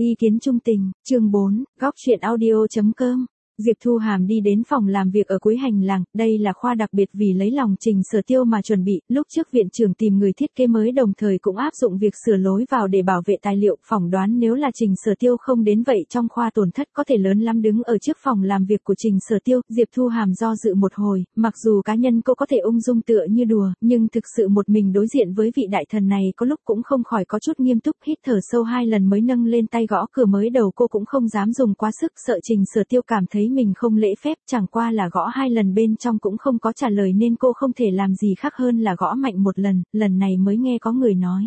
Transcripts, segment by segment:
Ý kiến trung tình, chương 4, góc truyện audio.com. Diệp Thu Hàm đi đến phòng làm việc ở cuối hành lang, đây là khoa đặc biệt vì lấy lòng Trình Sở Tiêu mà chuẩn bị, lúc trước viện trưởng tìm người thiết kế mới đồng thời cũng áp dụng việc sửa lối vào để bảo vệ tài liệu, phỏng đoán nếu là Trình Sở Tiêu không đến vậy trong khoa tổn thất có thể lớn lắm. Đứng ở trước phòng làm việc của Trình Sở Tiêu, Diệp Thu Hàm do dự một hồi, mặc dù cá nhân cô có thể ung dung tựa như đùa, nhưng thực sự một mình đối diện với vị đại thần này có lúc cũng không khỏi có chút nghiêm túc, hít thở sâu 2 lần mới nâng lên tay gõ cửa. Mới đầu cô cũng không dám dùng quá sức, sợ Trình Sở Tiêu cảm thấy mình không lễ phép, chẳng qua là gõ 2 lần bên trong cũng không có trả lời nên cô không thể làm gì khác hơn là gõ mạnh 1 lần, lần này mới nghe có người nói.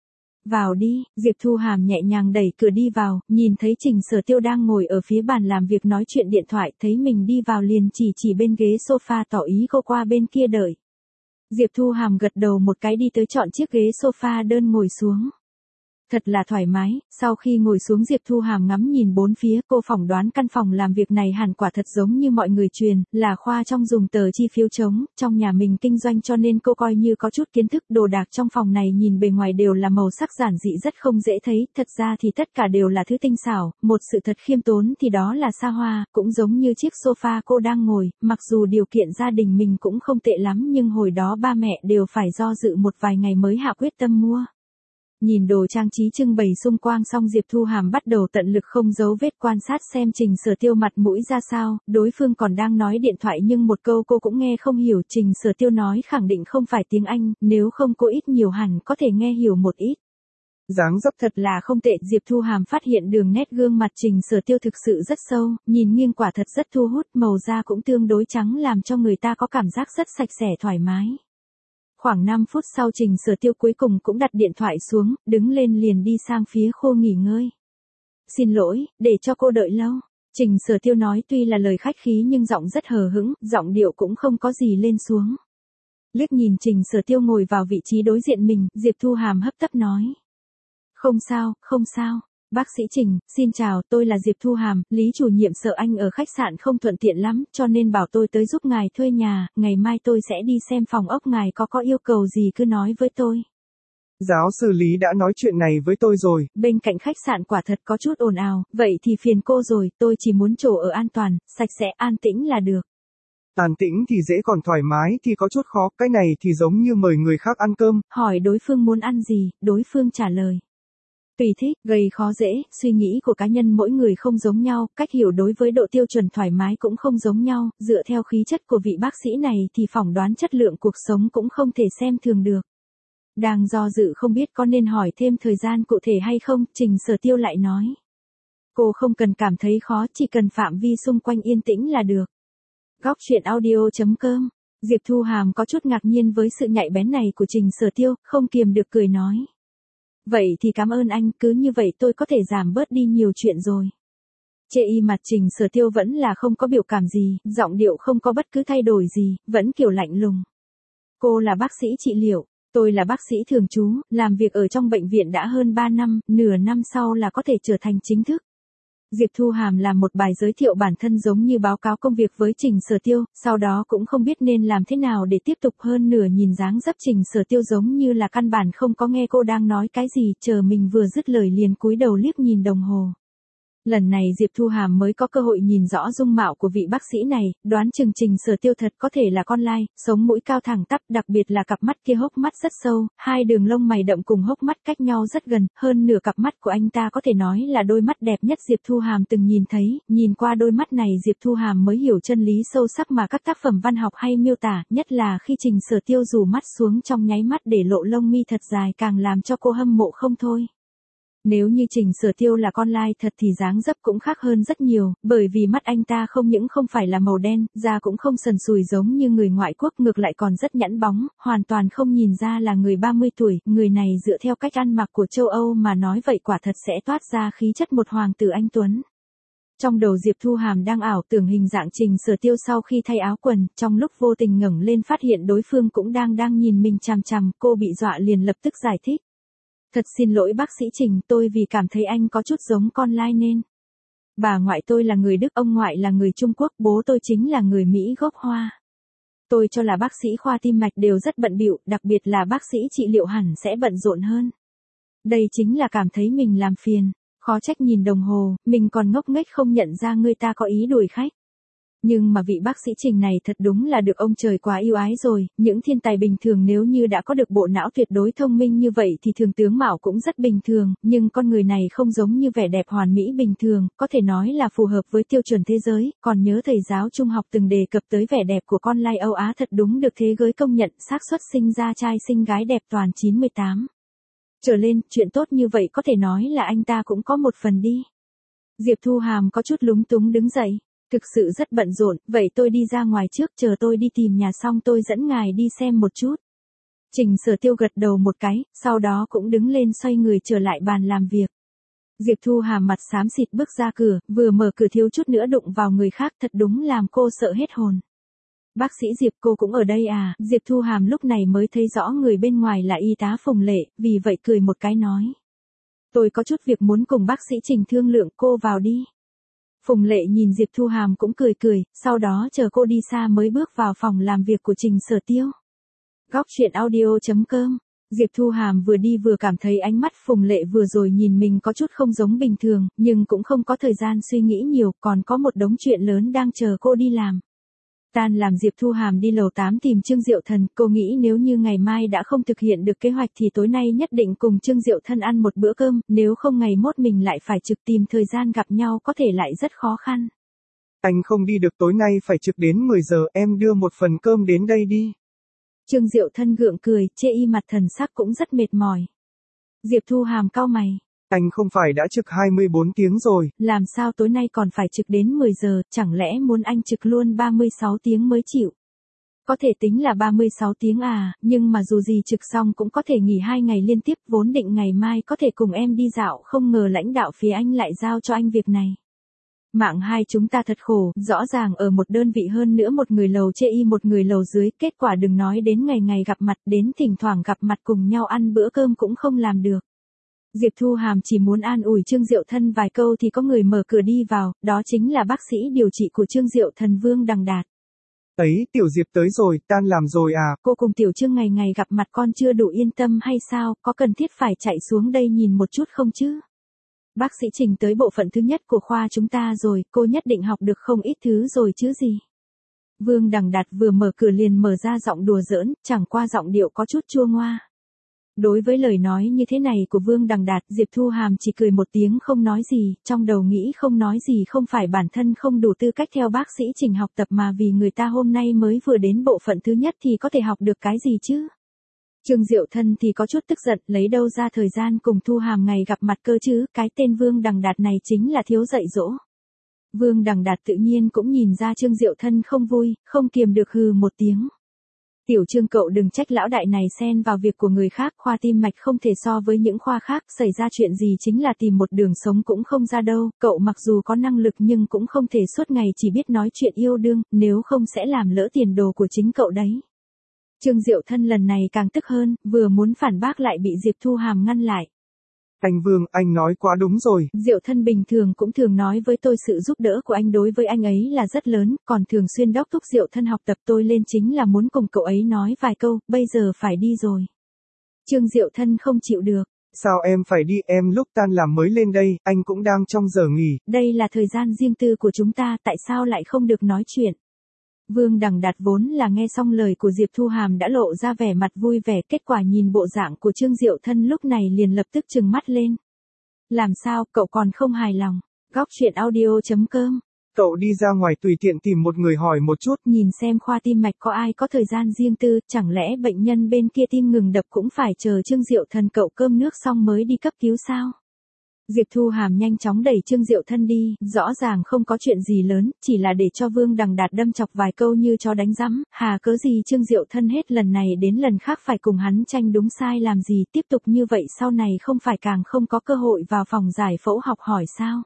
Vào đi, Diệp Thu Hàm nhẹ nhàng đẩy cửa đi vào, nhìn thấy Trình Sở Tiêu đang ngồi ở phía bàn làm việc nói chuyện điện thoại, thấy mình đi vào liền chỉ bên ghế sofa tỏ ý cô qua bên kia đợi. Diệp Thu Hàm gật đầu một cái đi tới chọn chiếc ghế sofa đơn ngồi xuống. Thật là thoải mái, sau khi ngồi xuống Diệp Thu Hàm ngắm nhìn bốn phía, cô phỏng đoán căn phòng làm việc này hẳn quả thật giống như mọi người truyền, là khoa trong dùng tờ chi phiếu trống, trong nhà mình kinh doanh cho nên cô coi như có chút kiến thức. Đồ đạc trong phòng này nhìn bề ngoài đều là màu sắc giản dị rất không dễ thấy, thật ra thì tất cả đều là thứ tinh xảo, một sự thật khiêm tốn thì đó là xa hoa, cũng giống như chiếc sofa cô đang ngồi, mặc dù điều kiện gia đình mình cũng không tệ lắm nhưng hồi đó ba mẹ đều phải do dự một vài ngày mới hạ quyết tâm mua. Nhìn đồ trang trí trưng bày xung quanh xong Diệp Thu Hàm bắt đầu tận lực không giấu vết quan sát xem Trình Sở Tiêu mặt mũi ra sao, đối phương còn đang nói điện thoại nhưng một câu cô cũng nghe không hiểu. Trình Sở Tiêu nói khẳng định không phải tiếng Anh, nếu không cô ít nhiều hẳn có thể nghe hiểu một ít. Dáng dấp thật là không tệ. Diệp Thu Hàm phát hiện đường nét gương mặt Trình Sở Tiêu thực sự rất sâu, nhìn nghiêng quả thật rất thu hút, màu da cũng tương đối trắng làm cho người ta có cảm giác rất sạch sẽ thoải mái. Khoảng 5 phút sau Trình Sở Tiêu cuối cùng cũng đặt điện thoại xuống, đứng lên liền đi sang phía khu nghỉ ngơi. Xin lỗi, để cho cô đợi lâu. Trình Sở Tiêu nói tuy là lời khách khí nhưng giọng rất hờ hững, giọng điệu cũng không có gì lên xuống. Liếc nhìn Trình Sở Tiêu ngồi vào vị trí đối diện mình, Diệp Thu Hàm hấp tấp nói. Không sao, không sao. Bác sĩ Trình, xin chào, tôi là Diệp Thu Hàm, Lý chủ nhiệm sợ anh ở khách sạn không thuận tiện lắm, cho nên bảo tôi tới giúp ngài thuê nhà, ngày mai tôi sẽ đi xem phòng ốc, ngài có yêu cầu gì cứ nói với tôi. Giáo sư Lý đã nói chuyện này với tôi rồi. Bên cạnh khách sạn quả thật có chút ồn ào, vậy thì phiền cô rồi, tôi chỉ muốn chỗ ở an toàn, sạch sẽ, an tĩnh là được. An tĩnh thì dễ còn thoải mái thì có chút khó, cái này thì giống như mời người khác ăn cơm. Hỏi đối phương muốn ăn gì, đối phương trả lời. Tùy thích, gây khó dễ, suy nghĩ của cá nhân mỗi người không giống nhau, cách hiểu đối với độ tiêu chuẩn thoải mái cũng không giống nhau, dựa theo khí chất của vị bác sĩ này thì phỏng đoán chất lượng cuộc sống cũng không thể xem thường được. Đang do dự không biết có nên hỏi thêm thời gian cụ thể hay không, Trình Sở Tiêu lại nói. Cô không cần cảm thấy khó, chỉ cần phạm vi xung quanh yên tĩnh là được. Góc truyện audio.com. Diệp Thu Hàm có chút ngạc nhiên với sự nhạy bén này của Trình Sở Tiêu, không kiềm được cười nói. Vậy thì cảm ơn anh, cứ như vậy tôi có thể giảm bớt đi nhiều chuyện rồi. Chê y mặt Trình Sở Tiêu vẫn là không có biểu cảm gì, giọng điệu không có bất cứ thay đổi gì, vẫn kiểu lạnh lùng. Cô là bác sĩ trị liệu, tôi là bác sĩ thường trú, làm việc ở trong bệnh viện đã hơn 3 năm, nửa năm sau là có thể trở thành chính thức. Diệp Thu Hàm làm một bài giới thiệu bản thân giống như báo cáo công việc với Trình Sở Tiêu, sau đó cũng không biết nên làm thế nào để tiếp tục, hơn nửa nhìn dáng dấp Trình Sở Tiêu giống như là căn bản không có nghe cô đang nói cái gì, chờ mình vừa dứt lời liền cúi đầu liếc nhìn đồng hồ. Lần này Diệp Thu Hàm mới có cơ hội nhìn rõ dung mạo của vị bác sĩ này, đoán chừng Trình Sở Tiêu thật có thể là con lai, sống mũi cao thẳng tắp, đặc biệt là cặp mắt kia hốc mắt rất sâu, 2 đường lông mày đậm cùng hốc mắt cách nhau rất gần, hơn nửa cặp mắt của anh ta có thể nói là đôi mắt đẹp nhất Diệp Thu Hàm từng nhìn thấy, nhìn qua đôi mắt này Diệp Thu Hàm mới hiểu chân lý sâu sắc mà các tác phẩm văn học hay miêu tả, nhất là khi Trình Sở Tiêu rủ mắt xuống trong nháy mắt để lộ lông mi thật dài càng làm cho cô hâm mộ không thôi. Nếu như Trình Sở Tiêu là con lai thật thì dáng dấp cũng khác hơn rất nhiều, bởi vì mắt anh ta không những không phải là màu đen, da cũng không sần sùi giống như người ngoại quốc, ngược lại còn rất nhẵn bóng, hoàn toàn không nhìn ra là người 30 tuổi, người này dựa theo cách ăn mặc của châu Âu mà nói vậy quả thật sẽ toát ra khí chất một hoàng tử anh tuấn. Trong đầu Diệp Thu Hàm đang ảo tưởng hình dạng Trình Sở Tiêu sau khi thay áo quần, trong lúc vô tình ngẩng lên phát hiện đối phương cũng đang nhìn mình chằm chằm, cô bị dọa liền lập tức giải thích. Thật xin lỗi bác sĩ Trình, tôi vì cảm thấy anh có chút giống con lai nên. Bà ngoại tôi là người Đức, ông ngoại là người Trung Quốc, bố tôi chính là người Mỹ gốc Hoa. Tôi cho là bác sĩ khoa tim mạch đều rất bận bịu, đặc biệt là bác sĩ trị liệu hẳn sẽ bận rộn hơn. Đây chính là cảm thấy mình làm phiền. Khó trách nhìn đồng hồ, mình còn ngốc nghếch không nhận ra người ta có ý đuổi khách. Nhưng mà vị bác sĩ Trình này thật đúng là được ông trời quá yêu ái rồi, những thiên tài bình thường nếu như đã có được bộ não tuyệt đối thông minh như vậy thì thường tướng mạo cũng rất bình thường, nhưng con người này không giống như vẻ đẹp hoàn mỹ bình thường, có thể nói là phù hợp với tiêu chuẩn thế giới, còn nhớ thầy giáo trung học từng đề cập tới vẻ đẹp của con lai Âu Á thật đúng được thế giới công nhận, xác suất sinh ra trai sinh gái đẹp toàn 98. Trở lên, chuyện tốt như vậy có thể nói là anh ta cũng có một phần đi. Diệp Thu Hàm có chút lúng túng đứng dậy. Thực sự rất bận rộn, vậy tôi đi ra ngoài trước, chờ tôi đi tìm nhà xong tôi dẫn ngài đi xem một chút. Trình Sở Tiêu gật đầu một cái, sau đó cũng đứng lên xoay người trở lại bàn làm việc. Diệp Thu Hàm mặt xám xịt bước ra cửa, vừa mở cửa thiếu chút nữa đụng vào người khác, thật đúng làm cô sợ hết hồn. Bác sĩ Diệp, cô cũng ở đây à? Diệp Thu Hàm lúc này mới thấy rõ người bên ngoài là y tá Phùng Lệ, vì vậy cười một cái nói. Tôi có chút việc muốn cùng bác sĩ Trình thương lượng, cô vào đi. Phùng Lệ nhìn Diệp Thu Hàm cũng cười, sau đó chờ cô đi xa mới bước vào phòng làm việc của Trình Sở Tiêu. Góc truyện audio.com. Diệp Thu Hàm vừa đi vừa cảm thấy ánh mắt Phùng Lệ vừa rồi nhìn mình có chút không giống bình thường, nhưng cũng không có thời gian suy nghĩ nhiều, còn có một đống chuyện lớn đang chờ cô đi làm. Tan làm Diệp Thu Hàm đi lầu 8 tìm Trương Diệu Thần, cô nghĩ nếu như ngày mai đã không thực hiện được kế hoạch thì tối nay nhất định cùng Trương Diệu Thần ăn một bữa cơm, nếu không ngày mốt mình lại phải trực tìm thời gian gặp nhau có thể lại rất khó khăn. Anh không đi được tối nay phải trực đến 10 giờ, em đưa một phần cơm đến đây đi. Trương Diệu Thân gượng cười, chê y mặt thần sắc cũng rất mệt mỏi. Diệp Thu Hàm cau mày. Anh không phải đã trực 24 tiếng rồi. Làm sao tối nay còn phải trực đến 10 giờ, chẳng lẽ muốn anh trực luôn 36 tiếng mới chịu? Có thể tính là 36 tiếng à, nhưng mà dù gì trực xong cũng có thể nghỉ 2 ngày liên tiếp, vốn định ngày mai có thể cùng em đi dạo, không ngờ lãnh đạo phía anh lại giao cho anh việc này. Mạng hai chúng ta thật khổ, rõ ràng ở một đơn vị hơn nữa một người lầu chê y một người lầu dưới, kết quả đừng nói đến ngày ngày gặp mặt, đến thỉnh thoảng gặp mặt cùng nhau ăn bữa cơm cũng không làm được. Diệp Thu Hàm chỉ muốn an ủi Trương Diệu Thân vài câu thì có người mở cửa đi vào, đó chính là bác sĩ điều trị của Trương Diệu Thần Vương Đằng Đạt. Ấy, Tiểu Diệp tới rồi, tan làm rồi à? Cô cùng Tiểu Trương ngày ngày gặp mặt con chưa đủ yên tâm hay sao, có cần thiết phải chạy xuống đây nhìn một chút không chứ? Bác sĩ Trình tới bộ phận thứ nhất của khoa chúng ta rồi, cô nhất định học được không ít thứ rồi chứ gì. Vương Đằng Đạt vừa mở cửa liền mở ra giọng đùa giỡn, chẳng qua giọng điệu có chút chua ngoa. Đối với lời nói như thế này của Vương Đằng Đạt, Diệp Thu Hàm chỉ cười một tiếng không nói gì, trong đầu nghĩ không nói gì không phải bản thân không đủ tư cách theo bác sĩ Trình học tập mà vì người ta hôm nay mới vừa đến bộ phận thứ nhất thì có thể học được cái gì chứ. Trương Diệu Thân thì có chút tức giận, lấy đâu ra thời gian cùng Thu Hàm ngày gặp mặt cơ chứ, cái tên Vương Đằng Đạt này chính là thiếu dạy dỗ. Vương Đằng Đạt tự nhiên cũng nhìn ra Trương Diệu Thân không vui, không kiềm được hừ một tiếng. Tiểu Trương cậu đừng trách lão đại này xen vào việc của người khác, khoa tim mạch không thể so với những khoa khác, xảy ra chuyện gì chính là tìm một đường sống cũng không ra đâu, cậu mặc dù có năng lực nhưng cũng không thể suốt ngày chỉ biết nói chuyện yêu đương, nếu không sẽ làm lỡ tiền đồ của chính cậu đấy. Trương Diệu Thân lần này càng tức hơn, vừa muốn phản bác lại bị Diệp Thu Hàm ngăn lại. Anh Vương, anh nói quá đúng rồi. Diệu Thân bình thường cũng thường nói với tôi sự giúp đỡ của anh đối với anh ấy là rất lớn, còn thường xuyên đốc thúc Diệu Thân học tập tôi lên chính là muốn cùng cậu ấy nói vài câu, bây giờ phải đi rồi. Trương Diệu Thân không chịu được. Sao em phải đi, em lúc tan làm mới lên đây, anh cũng đang trong giờ nghỉ. Đây là thời gian riêng tư của chúng ta, tại sao lại không được nói chuyện? Vương Đằng Đạt vốn là nghe xong lời của Diệp Thu Hàm đã lộ ra vẻ mặt vui vẻ, kết quả nhìn bộ dạng của Trương Diệu Thân lúc này liền lập tức trừng mắt lên. Làm sao, cậu còn không hài lòng? Góc truyện audio.com. Cậu đi ra ngoài tùy tiện tìm một người hỏi một chút. Nhìn xem khoa tim mạch có ai có thời gian riêng tư, chẳng lẽ bệnh nhân bên kia tim ngừng đập cũng phải chờ Trương Diệu Thân cậu cơm nước xong mới đi cấp cứu sao? Diệp Thu Hàm nhanh chóng đẩy Trương Diệu Thân đi, rõ ràng không có chuyện gì lớn, chỉ là để cho Vương Đằng Đạt đâm chọc vài câu như chó đánh rắm, hà cớ gì Trương Diệu Thân hết lần này đến lần khác phải cùng hắn tranh đúng sai làm gì, tiếp tục như vậy sau này không phải càng không có cơ hội vào phòng giải phẫu học hỏi sao?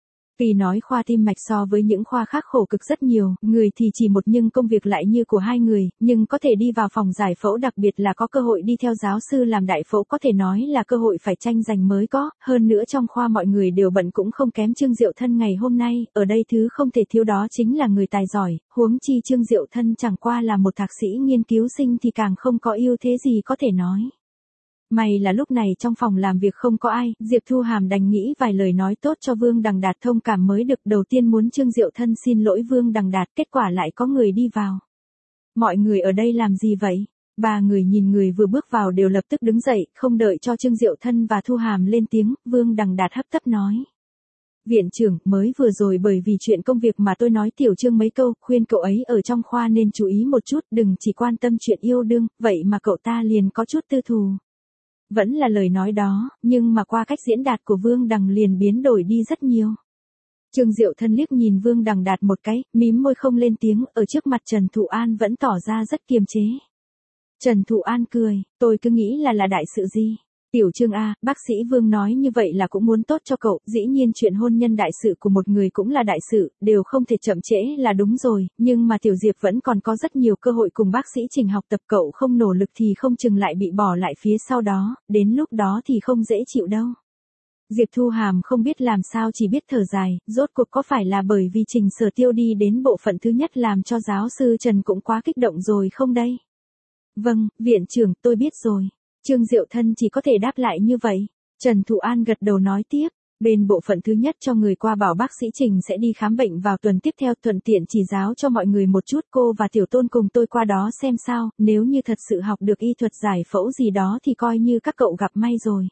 Vì nói khoa tim mạch so với những khoa khác khổ cực rất nhiều, người thì chỉ một nhưng công việc lại như của hai người, nhưng có thể đi vào phòng giải phẫu đặc biệt là có cơ hội đi theo giáo sư làm đại phẫu có thể nói là cơ hội phải tranh giành mới có, hơn nữa trong khoa mọi người đều bận cũng không kém Trương Diệu Thân ngày hôm nay, ở đây thứ không thể thiếu đó chính là người tài giỏi, huống chi Trương Diệu Thân chẳng qua là một thạc sĩ nghiên cứu sinh thì càng không có ưu thế gì có thể nói. May là lúc này trong phòng làm việc không có ai, Diệp Thu Hàm đành nghĩ vài lời nói tốt cho Vương Đằng Đạt thông cảm mới được. Đầu tiên muốn Trương Diệu Thân xin lỗi Vương Đằng Đạt, kết quả lại có người đi vào. Mọi người ở đây làm gì vậy? Ba người nhìn người vừa bước vào đều lập tức đứng dậy, không đợi cho Trương Diệu Thân và Thu Hàm lên tiếng, Vương Đằng Đạt hấp tấp nói. Viện trưởng, mới vừa rồi bởi vì chuyện công việc mà tôi nói Tiểu Trương mấy câu, khuyên cậu ấy ở trong khoa nên chú ý một chút, đừng chỉ quan tâm chuyện yêu đương, vậy mà cậu ta liền có chút tư thù. Vẫn là lời nói đó, nhưng mà qua cách diễn đạt của Vương Đằng liền biến đổi đi rất nhiều. Trương Diệu Thân liếc nhìn Vương Đằng Đạt một cái, mím môi không lên tiếng, ở trước mặt Trần Thụ An vẫn tỏ ra rất kiềm chế. Trần Thụ An cười, tôi cứ nghĩ là đại sự gì. Tiểu Trương A, bác sĩ Vương nói như vậy là cũng muốn tốt cho cậu, dĩ nhiên chuyện hôn nhân đại sự của một người cũng là đại sự, đều không thể chậm trễ là đúng rồi, nhưng mà Tiểu Diệp vẫn còn có rất nhiều cơ hội cùng bác sĩ Trình học tập, cậu không nỗ lực thì không chừng lại bị bỏ lại phía sau đó, đến lúc đó thì không dễ chịu đâu. Diệp Thu Hàm không biết làm sao chỉ biết thở dài, rốt cuộc có phải là bởi vì Trình Sở Tiêu đi đến bộ phận thứ nhất làm cho giáo sư Trần cũng quá kích động rồi không đây? Vâng, viện trưởng, tôi biết rồi. Trương Diệu Thân chỉ có thể đáp lại như vậy. Trần Thụ An gật đầu nói tiếp, bên bộ phận thứ nhất cho người qua bảo bác sĩ Trình sẽ đi khám bệnh vào tuần tiếp theo, thuận tiện chỉ giáo cho mọi người một chút, cô và Tiểu Tôn cùng tôi qua đó xem sao, nếu như thật sự học được y thuật giải phẫu gì đó thì coi như các cậu gặp may rồi.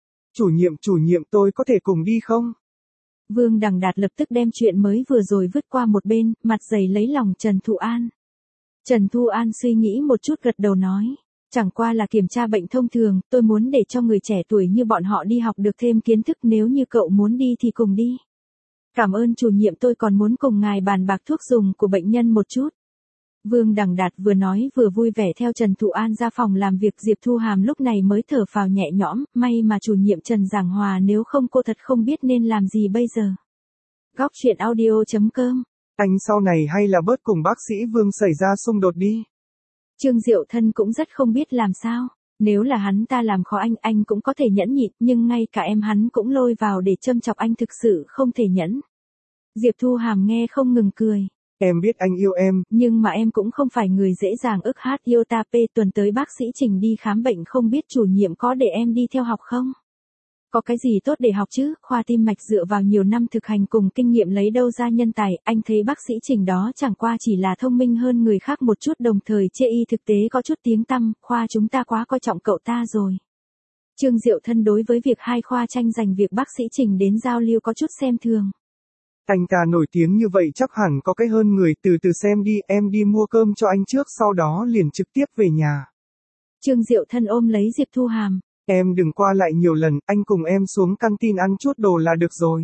Chủ nhiệm tôi có thể cùng đi không? Vương Đằng Đạt lập tức đem chuyện mới vừa rồi vứt qua một bên, mặt dày lấy lòng Trần Thụ An. Trần Thụ An suy nghĩ một chút gật đầu nói. Chẳng qua là kiểm tra bệnh thông thường, tôi muốn để cho người trẻ tuổi như bọn họ đi học được thêm kiến thức, nếu như cậu muốn đi thì cùng đi. Cảm ơn chủ nhiệm, tôi còn muốn cùng ngài bàn bạc thuốc dùng của bệnh nhân một chút. Vương Đằng Đạt vừa nói vừa vui vẻ theo Trần Thụ An ra phòng làm việc. Diệp Thu Hàm lúc này mới thở phào nhẹ nhõm, may mà chủ nhiệm Trần giảng hòa, nếu không cô thật không biết nên làm gì bây giờ. Góc truyện audio.com. Anh sau này hay là bớt cùng bác sĩ Vương xảy ra xung đột đi. Trương Diệu Thân cũng rất không biết làm sao. Nếu là hắn ta làm khó anh cũng có thể nhẫn nhịn, nhưng ngay cả em hắn cũng lôi vào để châm chọc, anh thực sự không thể nhẫn. Diệp Thu Hàm nghe không ngừng cười. Em biết anh yêu em, nhưng mà em cũng không phải người dễ dàng ức hát yêu ta. Tuần tới bác sĩ Trình đi khám bệnh, không biết chủ nhiệm có để em đi theo học không? Có cái gì tốt để học chứ, khoa tim mạch dựa vào nhiều năm thực hành cùng kinh nghiệm lấy đâu ra nhân tài, anh thấy bác sĩ Trình đó chẳng qua chỉ là thông minh hơn người khác một chút, đồng thời chê y thực tế có chút tiếng tăm, khoa chúng ta quá coi trọng cậu ta rồi. Trương Diệu Thân đối với việc hai khoa tranh giành việc bác sĩ Trình đến giao lưu có chút xem thường. Anh ta nổi tiếng như vậy chắc hẳn có cái hơn người, từ từ xem đi, em đi mua cơm cho anh trước, sau đó liền trực tiếp về nhà. Trương Diệu Thân ôm lấy Diệp Thu Hàm. Em đừng qua lại nhiều lần, anh cùng em xuống canteen ăn chút đồ là được rồi.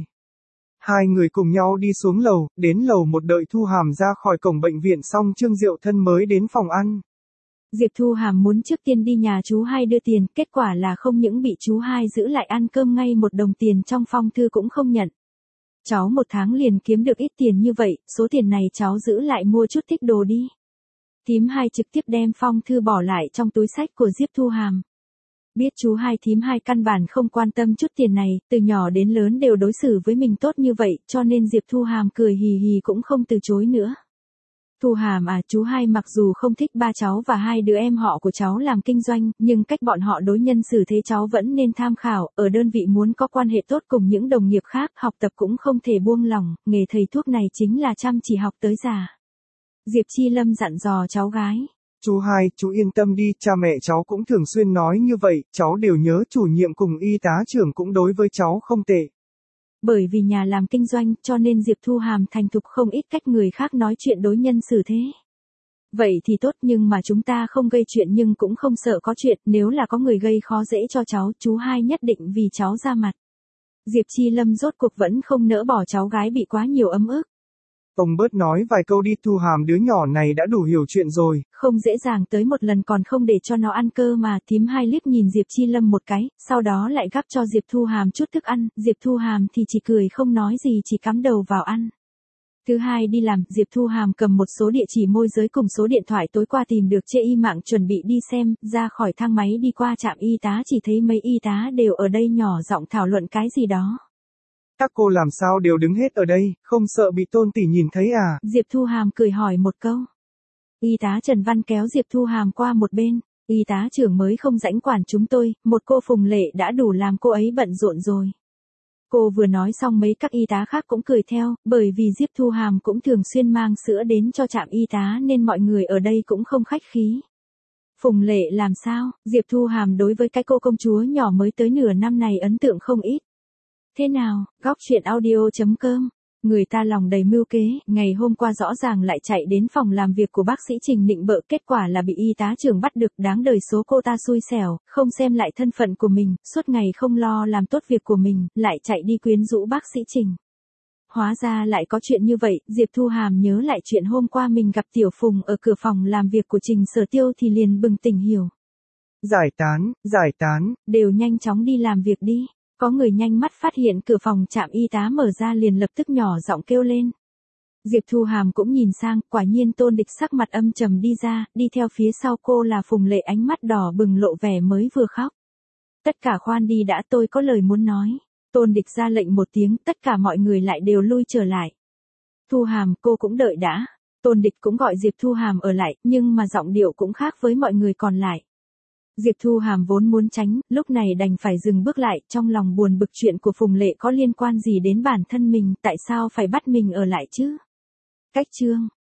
Hai người cùng nhau đi xuống lầu, đến lầu một đợi Thu Hàm ra khỏi cổng bệnh viện xong Trương Diệu Thân mới đến phòng ăn. Diệp Thu Hàm muốn trước tiên đi nhà chú hai đưa tiền, kết quả là không những bị chú hai giữ lại ăn cơm, ngay một đồng tiền trong phong thư cũng không nhận. Cháu một tháng liền kiếm được ít tiền như vậy, số tiền này cháu giữ lại mua chút thích đồ đi. Thím hai trực tiếp đem phong thư bỏ lại trong túi xách của Diệp Thu Hàm. Biết chú hai thím hai căn bản không quan tâm chút tiền này, từ nhỏ đến lớn đều đối xử với mình tốt như vậy, cho nên Diệp Thu Hàm cười hì hì cũng không từ chối nữa. Thu Hàm à, chú hai mặc dù không thích ba cháu và hai đứa em họ của cháu làm kinh doanh, nhưng cách bọn họ đối nhân xử thế cháu vẫn nên tham khảo, ở đơn vị muốn có quan hệ tốt cùng những đồng nghiệp khác, học tập cũng không thể buông lỏng, nghề thầy thuốc này chính là chăm chỉ học tới già. Diệp Chi Lâm dặn dò cháu gái. Chú hai, chú yên tâm đi, cha mẹ cháu cũng thường xuyên nói như vậy, cháu đều nhớ, chủ nhiệm cùng y tá trưởng cũng đối với cháu không tệ. Bởi vì nhà làm kinh doanh, cho nên Diệp Thu Hàm thành thục không ít cách người khác nói chuyện đối nhân xử thế. Vậy thì tốt, nhưng mà chúng ta không gây chuyện nhưng cũng không sợ có chuyện, nếu là có người gây khó dễ cho cháu, chú hai nhất định vì cháu ra mặt. Diệp Chi Lâm rốt cuộc vẫn không nỡ bỏ cháu gái bị quá nhiều ấm ức. Ông bớt nói vài câu đi, Thu Hàm đứa nhỏ này đã đủ hiểu chuyện rồi. Không dễ dàng tới một lần còn không để cho nó ăn cơ mà. Thím hai liếc nhìn Diệp Chi Lâm một cái, sau đó lại gắp cho Diệp Thu Hàm chút thức ăn, Diệp Thu Hàm thì chỉ cười không nói gì, chỉ cắm đầu vào ăn. Thứ hai đi làm, Diệp Thu Hàm cầm một số địa chỉ môi giới cùng số điện thoại tối qua tìm được trên y mạng chuẩn bị đi xem, ra khỏi thang máy đi qua trạm y tá chỉ thấy mấy y tá đều ở đây nhỏ giọng thảo luận cái gì đó. Các cô làm sao đều đứng hết ở đây, không sợ bị Tôn tỷ nhìn thấy à? Diệp Thu Hàm cười hỏi một câu. Y tá Trần Văn kéo Diệp Thu Hàm qua một bên. Y tá trưởng mới không rảnh quản chúng tôi, một cô Phùng Lệ đã đủ làm cô ấy bận rộn rồi. Cô vừa nói xong mấy các y tá khác cũng cười theo, bởi vì Diệp Thu Hàm cũng thường xuyên mang sữa đến cho trạm y tá nên mọi người ở đây cũng không khách khí. Phùng Lệ làm sao? Diệp Thu Hàm đối với cái cô công chúa nhỏ mới tới nửa năm này ấn tượng không ít. Thế nào, góc chuyện audio.com. Người ta lòng đầy mưu kế, ngày hôm qua rõ ràng lại chạy đến phòng làm việc của bác sĩ Trình nịnh bợ, kết quả là bị y tá trưởng bắt được, đáng đời số cô ta xui xẻo, không xem lại thân phận của mình, suốt ngày không lo làm tốt việc của mình, lại chạy đi quyến rũ bác sĩ Trình. Hóa ra lại có chuyện như vậy, Diệp Thu Hàm nhớ lại chuyện hôm qua mình gặp Tiểu Phùng ở cửa phòng làm việc của Trình Sở Tiêu thì liền bừng tỉnh hiểu. Giải tán, đều nhanh chóng đi làm việc đi. Có người nhanh mắt phát hiện cửa phòng trạm y tá mở ra liền lập tức nhỏ giọng kêu lên. Diệp Thu Hàm cũng nhìn sang, quả nhiên Tôn Địch sắc mặt âm trầm đi ra, đi theo phía sau cô là Phùng Lệ ánh mắt đỏ bừng lộ vẻ mới vừa khóc. Tất cả khoan đi đã, tôi có lời muốn nói. Tôn Địch ra lệnh một tiếng, tất cả mọi người lại đều lui trở lại. Thu Hàm, cô cũng đợi đã. Tôn Địch cũng gọi Diệp Thu Hàm ở lại, nhưng mà giọng điệu cũng khác với mọi người còn lại. Diệp Thu Hàm vốn muốn tránh, lúc này đành phải dừng bước lại, trong lòng buồn bực chuyện của Phùng Lệ có liên quan gì đến bản thân mình, tại sao phải bắt mình ở lại chứ? Cách chương